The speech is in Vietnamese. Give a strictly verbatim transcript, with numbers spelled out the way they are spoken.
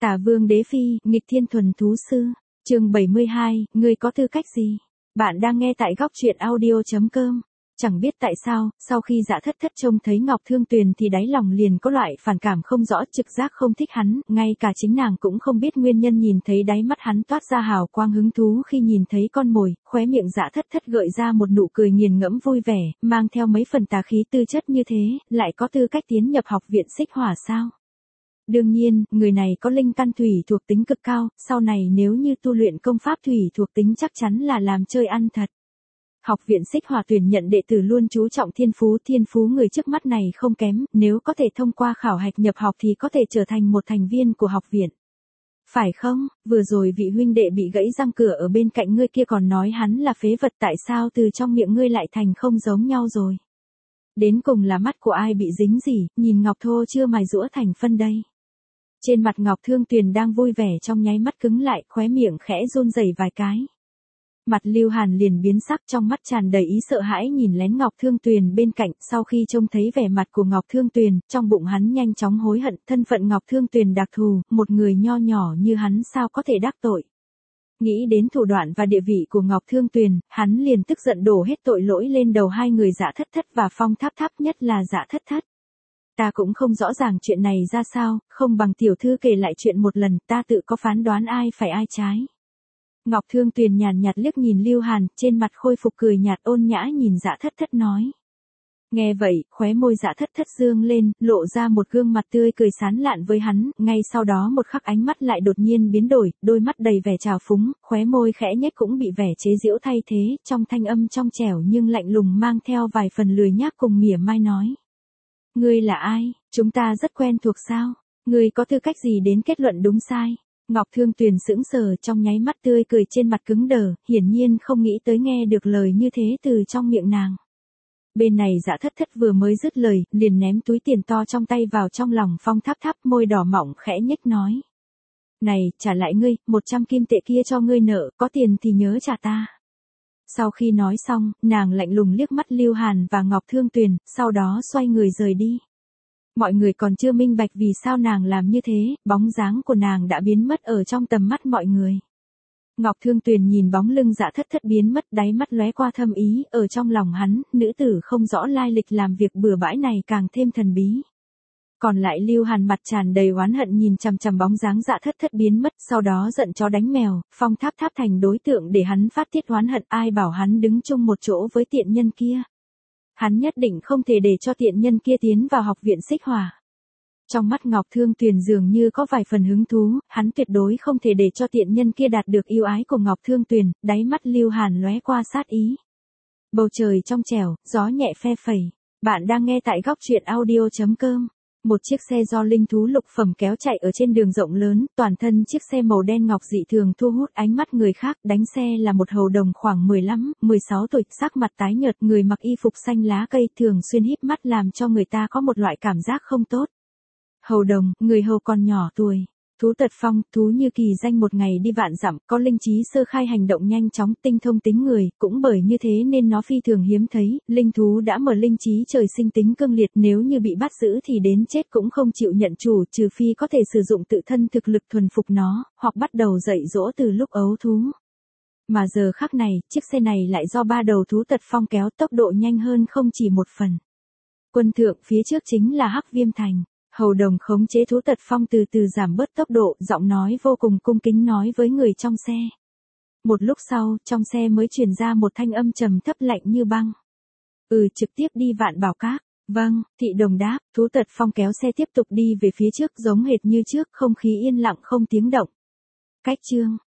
Tả Vương Đế Phi, nghịch thiên thuần thú sư. Chương bảy mươi hai, ngươi có tư cách gì? Bạn đang nghe tại góc truyện audio chấm com. Chẳng biết tại sao, sau khi Dạ Thất Thất trông thấy Ngọc Thương Tuyền thì đáy lòng liền có loại phản cảm không rõ, trực giác không thích hắn, ngay cả chính nàng cũng không biết nguyên nhân. Nhìn thấy đáy mắt hắn toát ra hào quang hứng thú khi nhìn thấy con mồi, khóe miệng Dạ Thất Thất gợi ra một nụ cười nghiền ngẫm vui vẻ, mang theo mấy phần tà khí tư chất như thế, lại có tư cách tiến nhập học viện Xích Hỏa sao? Đương nhiên, người này có linh căn thủy thuộc tính cực cao, sau này nếu như tu luyện công pháp thủy thuộc tính chắc chắn là làm chơi ăn thật. Học viện Xích Hỏa tuyển nhận đệ tử luôn chú trọng thiên phú, thiên phú người trước mắt này không kém, nếu có thể thông qua khảo hạch nhập học thì có thể trở thành một thành viên của học viện. Phải không, vừa rồi vị huynh đệ bị gãy răng cửa ở bên cạnh ngươi kia còn nói hắn là phế vật, tại sao từ trong miệng ngươi lại thành không giống nhau rồi? Đến cùng là mắt của ai bị dính gì, nhìn Ngọc Thô chưa mài giũa thành phân đây. Trên mặt Ngọc Thương Tuyền đang vui vẻ trong nháy mắt cứng lại, khóe miệng khẽ run rẩy vài cái. Mặt Lưu Hàn liền biến sắc, trong mắt tràn đầy ý sợ hãi nhìn lén Ngọc Thương Tuyền bên cạnh. Sau khi trông thấy vẻ mặt của Ngọc Thương Tuyền, trong bụng hắn nhanh chóng hối hận, thân phận Ngọc Thương Tuyền đặc thù, một người nho nhỏ như hắn sao có thể đắc tội. Nghĩ đến thủ đoạn và địa vị của Ngọc Thương Tuyền, hắn liền tức giận đổ hết tội lỗi lên đầu hai người Dạ Thất Thất và Phong Tháp Tháp, nhất là Dạ Thất Thất. Ta cũng không rõ ràng chuyện này ra sao, không bằng tiểu thư kể lại chuyện một lần, ta tự có phán đoán ai phải ai trái. Ngọc Thương Tuyền nhàn nhạt liếc nhìn Lưu Hàn, trên mặt khôi phục cười nhạt ôn nhã nhìn Dạ Thất Thất nói. Nghe vậy, khóe môi Dạ Thất Thất dương lên, lộ ra một gương mặt tươi cười sán lạn với hắn, ngay sau đó một khắc ánh mắt lại đột nhiên biến đổi, đôi mắt đầy vẻ trào phúng, khóe môi khẽ nhếch cũng bị vẻ chế giễu thay thế, trong thanh âm trong trẻo nhưng lạnh lùng mang theo vài phần lười nhác cùng mỉa mai nói. Ngươi là ai, chúng ta rất quen thuộc sao, ngươi có tư cách gì đến kết luận đúng sai? Ngọc Thương Tuyền sững sờ, trong nháy mắt tươi cười trên mặt cứng đờ, hiển nhiên không nghĩ tới nghe được lời như thế từ trong miệng nàng. Bên này Dạ Thất Thất vừa mới dứt lời, liền ném túi tiền to trong tay vào trong lòng Phong Tháp Tháp, môi đỏ mọng khẽ nhếch nói. Này, trả lại ngươi, một trăm kim tệ kia cho ngươi nợ, có tiền thì nhớ trả ta. Sau khi nói xong, nàng lạnh lùng liếc mắt Lưu Hàn và Ngọc Thương Tuyền, sau đó xoay người rời đi. Mọi người còn chưa minh bạch vì sao nàng làm như thế, bóng dáng của nàng đã biến mất ở trong tầm mắt mọi người. Ngọc Thương Tuyền nhìn bóng lưng Dạ Thất Thất biến mất, đáy mắt lóe qua thâm ý, ở trong lòng hắn, nữ tử không rõ lai lịch làm việc bừa bãi này càng thêm thần bí. Còn lại Lưu Hàn mặt tràn đầy oán hận nhìn chằm chằm bóng dáng Dạ Thất Thất biến mất, sau đó giận chó đánh mèo, Phong Tháp Tháp thành đối tượng để hắn phát tiết oán hận, ai bảo hắn đứng chung một chỗ với tiện nhân kia. Hắn nhất định không thể để cho tiện nhân kia tiến vào học viện Xích Hỏa. Trong mắt Ngọc Thương Tuyền dường như có vài phần hứng thú, hắn tuyệt đối không thể để cho tiện nhân kia đạt được yêu ái của Ngọc Thương Tuyền, đáy mắt Lưu Hàn lóe qua sát ý. Bầu trời trong trẻo, gió nhẹ phe phẩy. Bạn đang nghe tại góc truyện audio chấm com. Một chiếc xe do linh thú lục phẩm kéo chạy ở trên đường rộng lớn, toàn thân chiếc xe màu đen ngọc dị thường thu hút ánh mắt người khác, đánh xe là một hầu đồng khoảng mười lăm, mười sáu tuổi, sắc mặt tái nhợt, người mặc y phục xanh lá cây, thường xuyên híp mắt làm cho người ta có một loại cảm giác không tốt. Hầu đồng, người hầu còn nhỏ tuổi. Thú tật phong, thú như kỳ danh một ngày đi vạn dặm, có linh trí sơ khai, hành động nhanh chóng, tinh thông tính người, cũng bởi như thế nên nó phi thường hiếm thấy, linh thú đã mở linh trí trời sinh tính cương liệt, nếu như bị bắt giữ thì đến chết cũng không chịu nhận chủ, trừ phi có thể sử dụng tự thân thực lực thuần phục nó, hoặc bắt đầu dạy dỗ từ lúc ấu thú. Mà giờ khắc này, chiếc xe này lại do ba đầu thú tật phong kéo, tốc độ nhanh hơn không chỉ một phần. Quân thượng, phía trước chính là Hắc Viêm Thành. Hầu đồng khống chế thú tật phong từ từ giảm bớt tốc độ, giọng nói vô cùng cung kính nói với người trong xe. Một lúc sau, trong xe mới truyền ra một thanh âm trầm thấp lạnh như băng. Ừ, trực tiếp đi Vạn Bảo Các. Vâng, thị đồng đáp, thú tật phong kéo xe tiếp tục đi về phía trước giống hệt như trước, không khí yên lặng không tiếng động. Cách chương.